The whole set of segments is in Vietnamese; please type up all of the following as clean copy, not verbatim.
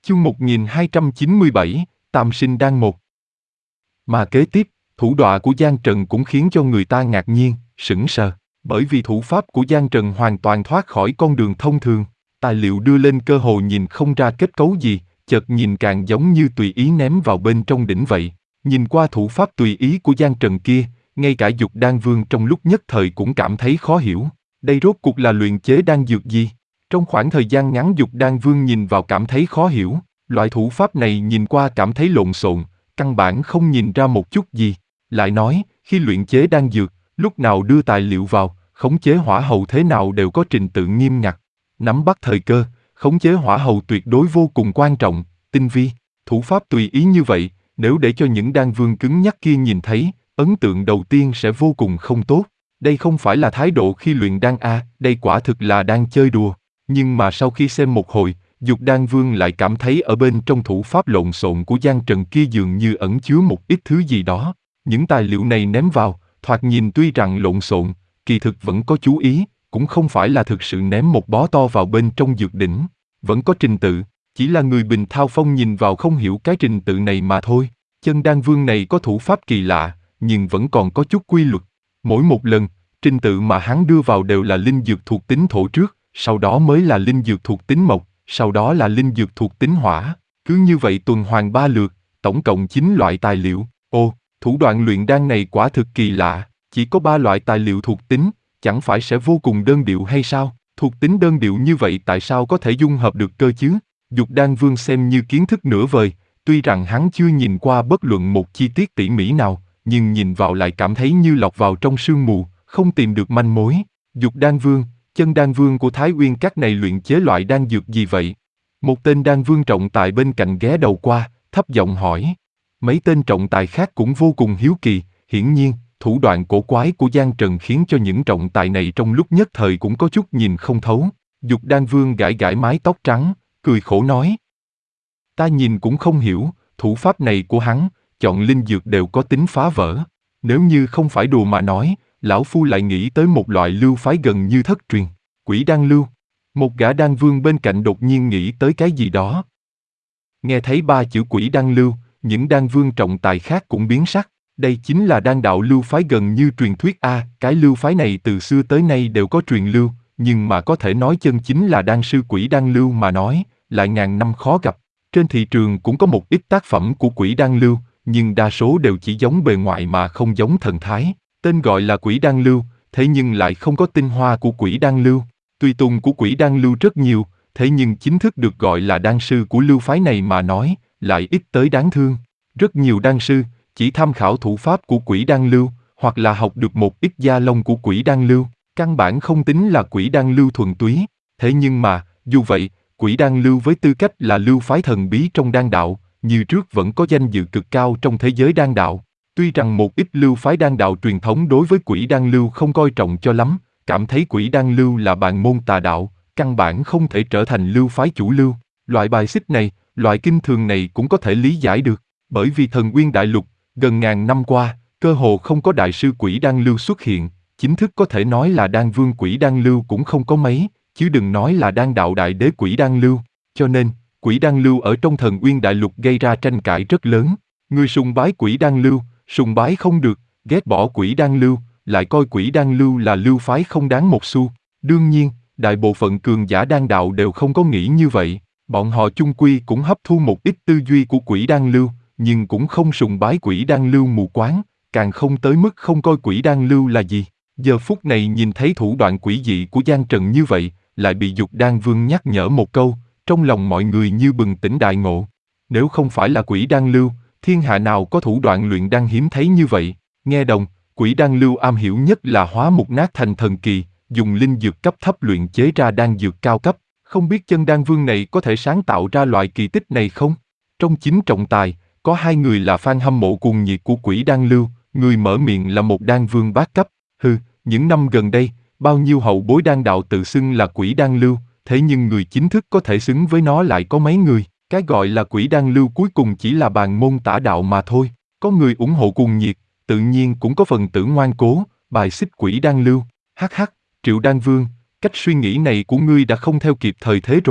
Chương 1297, Tam sinh đan một. Mà kế tiếp, thủ đoạn của Giang Trần cũng khiến cho người ta ngạc nhiên, sững sờ, bởi vì thủ pháp của Giang Trần hoàn toàn thoát khỏi con đường thông thường, tài liệu đưa lên cơ hồ nhìn không ra kết cấu gì, chợt nhìn càng giống như tùy ý ném vào bên trong đỉnh vậy. Nhìn qua thủ pháp tùy ý của Giang Trần kia, ngay cả Dục Đan Vương trong lúc nhất thời cũng cảm thấy khó hiểu, đây rốt cuộc là luyện chế đan dược gì? Trong khoảng thời gian ngắn Dục Đan Vương nhìn vào cảm thấy khó hiểu, loại thủ pháp này nhìn qua cảm thấy lộn xộn, căn bản không nhìn ra một chút gì. Lại nói, khi luyện chế đan dược, lúc nào đưa tài liệu vào, khống chế hỏa hầu thế nào đều có trình tự nghiêm ngặt. Nắm bắt thời cơ, khống chế hỏa hầu tuyệt đối vô cùng quan trọng, tinh vi. Thủ pháp tùy ý như vậy, nếu để cho những đan vương cứng nhắc kia nhìn thấy, ấn tượng đầu tiên sẽ vô cùng không tốt. Đây không phải là thái độ khi luyện đan đây quả thực là đang chơi đùa. Nhưng mà sau khi xem một hồi, Dục Đan Vương lại cảm thấy ở bên trong thủ pháp lộn xộn của Giang Trần kia dường như ẩn chứa một ít thứ gì đó. Những tài liệu này ném vào, thoạt nhìn tuy rằng lộn xộn, kỳ thực vẫn có chú ý, cũng không phải là thực sự ném một bó to vào bên trong dược đỉnh. Vẫn có trình tự, chỉ là người bình thao phong nhìn vào không hiểu cái trình tự này mà thôi. Chân Đan Vương này có thủ pháp kỳ lạ, nhưng vẫn còn có chút quy luật. Mỗi một lần, trình tự mà hắn đưa vào đều là linh dược thuộc tính thổ trước, sau đó mới là linh dược thuộc tính mộc, sau đó là linh dược thuộc tính hỏa. Cứ như vậy tuần hoàn 3 lượt, tổng cộng 9 loại tài liệu. Ồ, thủ đoạn luyện đan này quả thực kỳ lạ, chỉ có 3 loại tài liệu thuộc tính, chẳng phải sẽ vô cùng đơn điệu hay sao? Thuộc tính đơn điệu như vậy tại sao có thể dung hợp được cơ chứ? Dục Đan Vương xem như kiến thức nửa vời, tuy rằng hắn chưa nhìn qua bất luận một chi tiết tỉ mỉ nào, nhưng nhìn vào lại cảm thấy như lọt vào trong sương mù, không tìm được manh mối. Dục Đan Vương, Chân Đan Vương của Thái Uyên Các này luyện chế loại đan dược gì vậy? Một tên đan vương trọng tài bên cạnh ghé đầu qua, thấp giọng hỏi. Mấy tên trọng tài khác cũng vô cùng hiếu kỳ, hiển nhiên, thủ đoạn cổ quái của Giang Trần khiến cho những trọng tài này trong lúc nhất thời cũng có chút nhìn không thấu. Dục Đan Vương gãi gãi mái tóc trắng, cười khổ nói. Ta nhìn cũng không hiểu, thủ pháp này của hắn, chọn linh dược đều có tính phá vỡ. Nếu như không phải đùa mà nói, lão phu lại nghĩ tới một loại lưu phái gần như thất truyền, Quỷ Đan Lưu. Một gã đan vương bên cạnh đột nhiên nghĩ tới cái gì đó. Nghe thấy 3 chữ Quỷ Đan Lưu, những đan vương trọng tài khác cũng biến sắc. Đây chính là đan đạo lưu phái gần như truyền thuyết cái lưu phái này từ xưa tới nay đều có truyền lưu, nhưng mà có thể nói chân chính là đan sư Quỷ Đan Lưu mà nói, lại ngàn năm khó gặp. Trên thị trường cũng có một ít tác phẩm của Quỷ Đan Lưu, nhưng đa số đều chỉ giống bề ngoài mà không giống thần thái. Tên gọi là Quỷ Đan Lưu, thế nhưng lại không có tinh hoa của Quỷ Đan Lưu. Tùy tùng của Quỷ Đan Lưu rất nhiều, thế nhưng chính thức được gọi là đan sư của lưu phái này mà nói, lại ít tới đáng thương. Rất nhiều đan sư chỉ tham khảo thủ pháp của Quỷ Đan Lưu, hoặc là học được một ít gia lông của Quỷ Đan Lưu, căn bản không tính là Quỷ Đan Lưu thuần túy. Thế nhưng mà, dù vậy, Quỷ Đan Lưu với tư cách là lưu phái thần bí trong đan đạo, như trước vẫn có danh dự cực cao trong thế giới đan đạo. Tuy rằng một ít lưu phái đan đạo truyền thống đối với Quỷ Đan Lưu không coi trọng cho lắm, cảm thấy Quỷ Đan Lưu là bàn môn tà đạo, căn bản không thể trở thành lưu phái chủ lưu. Loại bài xích này, loại kinh thường này cũng có thể lý giải được, bởi vì Thần Uyên Đại Lục, gần ngàn năm qua, cơ hồ không có đại sư Quỷ Đan Lưu xuất hiện, chính thức có thể nói là đan vương Quỷ Đan Lưu cũng không có mấy, chứ đừng nói là đan đạo đại đế Quỷ Đan Lưu. Cho nên, Quỷ Đan Lưu ở trong Thần Uyên Đại Lục gây ra tranh cãi rất lớn. Người sùng bái Quỷ Đan Lưu, sùng bái không được, ghét bỏ Quỷ Đan Lưu, lại coi Quỷ Đan Lưu là lưu phái không đáng một xu. Đương nhiên, đại bộ phận cường giả đan đạo đều không có nghĩ như vậy. Bọn họ chung quy cũng hấp thu một ít tư duy của Quỷ Đan Lưu, nhưng cũng không sùng bái Quỷ Đan Lưu mù quáng, càng không tới mức không coi Quỷ Đan Lưu là gì. Giờ phút này nhìn thấy thủ đoạn quỷ dị của Giang Trần như vậy, lại bị Dục Đan Vương nhắc nhở một câu, trong lòng mọi người như bừng tỉnh đại ngộ. Nếu không phải là Quỷ Đan Lưu, thiên hạ nào có thủ đoạn luyện đan hiếm thấy như vậy. Nghe đồng, Quỷ Đan Lưu am hiểu nhất là hóa mục nát thành thần kỳ, dùng linh dược cấp thấp luyện chế ra đan dược cao cấp. Không biết Chân Đan Vương này có thể sáng tạo ra loại kỳ tích này không? Trong 9 trọng tài, có 2 người là fan hâm mộ cuồng nhiệt của Quỷ Đan Lưu, người mở miệng là một đan vương bát cấp. Những năm gần đây, bao nhiêu hậu bối đan đạo tự xưng là Quỷ Đan Lưu, thế nhưng người chính thức có thể xứng với nó lại có mấy người. Cái gọi là Quỷ Đan Lưu cuối cùng chỉ là bàn môn tả đạo mà thôi. Có người ủng hộ cuồng nhiệt, tự nhiên cũng có phần tử ngoan cố, bài xích Quỷ Đan Lưu. Triệu Đan Vương, cách suy nghĩ này của ngươi đã không theo kịp thời thế rồi.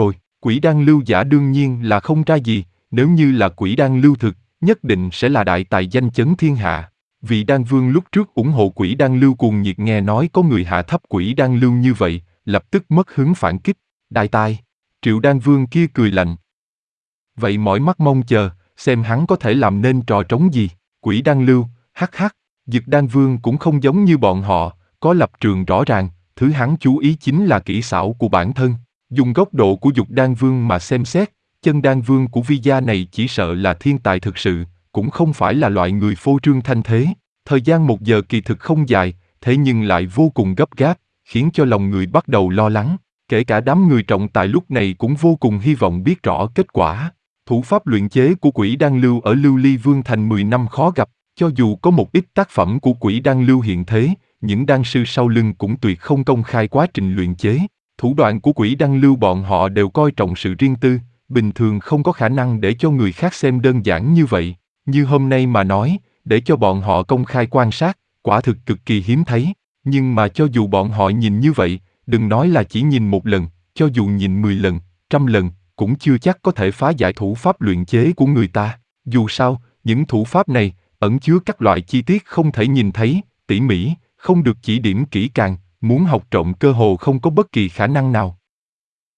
Quỷ đan lưu giả đương nhiên là không ra gì, nếu như là quỷ đan lưu thực, nhất định sẽ là đại tài danh chấn thiên hạ. Vị đan vương lúc trước ủng hộ quỷ đan lưu cuồng nhiệt nghe nói có người hạ thấp quỷ đan lưu như vậy, lập tức mất hứng phản kích. Đại tài, Triệu đan vương kia cười lạnh. Vậy mỏi mắt mong chờ, xem hắn có thể làm nên trò trống gì. Quỷ đan lưu, hắc hắc, Dực đan vương cũng không giống như bọn họ, có lập trường rõ ràng, thứ hắn chú ý chính là kỹ xảo của bản thân. Dùng góc độ của Dục đan vương mà xem xét, chân đan vương của Vi gia này chỉ sợ là thiên tài thực sự, cũng không phải là loại người phô trương thanh thế. Thời gian 1 giờ kỳ thực không dài, thế nhưng lại vô cùng gấp gáp, khiến cho lòng người bắt đầu lo lắng. Kể cả đám người trọng tài lúc này cũng vô cùng hy vọng biết rõ kết quả. Thủ pháp luyện chế của quỷ đan lưu ở Lưu Ly Vương Thành 10 năm khó gặp, cho dù có một ít tác phẩm của quỷ đan lưu hiện thế, những đan sư sau lưng cũng tuyệt không công khai quá trình luyện chế. Thủ đoạn của quỷ đan lưu bọn họ đều coi trọng sự riêng tư, bình thường không có khả năng để cho người khác xem đơn giản như vậy. Như hôm nay mà nói, để cho bọn họ công khai quan sát, quả thực cực kỳ hiếm thấy. Nhưng mà cho dù bọn họ nhìn như vậy, đừng nói là chỉ nhìn 1 lần, cho dù nhìn 10 lần, 100 lần, cũng chưa chắc có thể phá giải thủ pháp luyện chế của người ta. Dù sao, những thủ pháp này ẩn chứa các loại chi tiết không thể nhìn thấy, tỉ mỉ, không được chỉ điểm kỹ càng, muốn học trộm cơ hồ không có bất kỳ khả năng nào.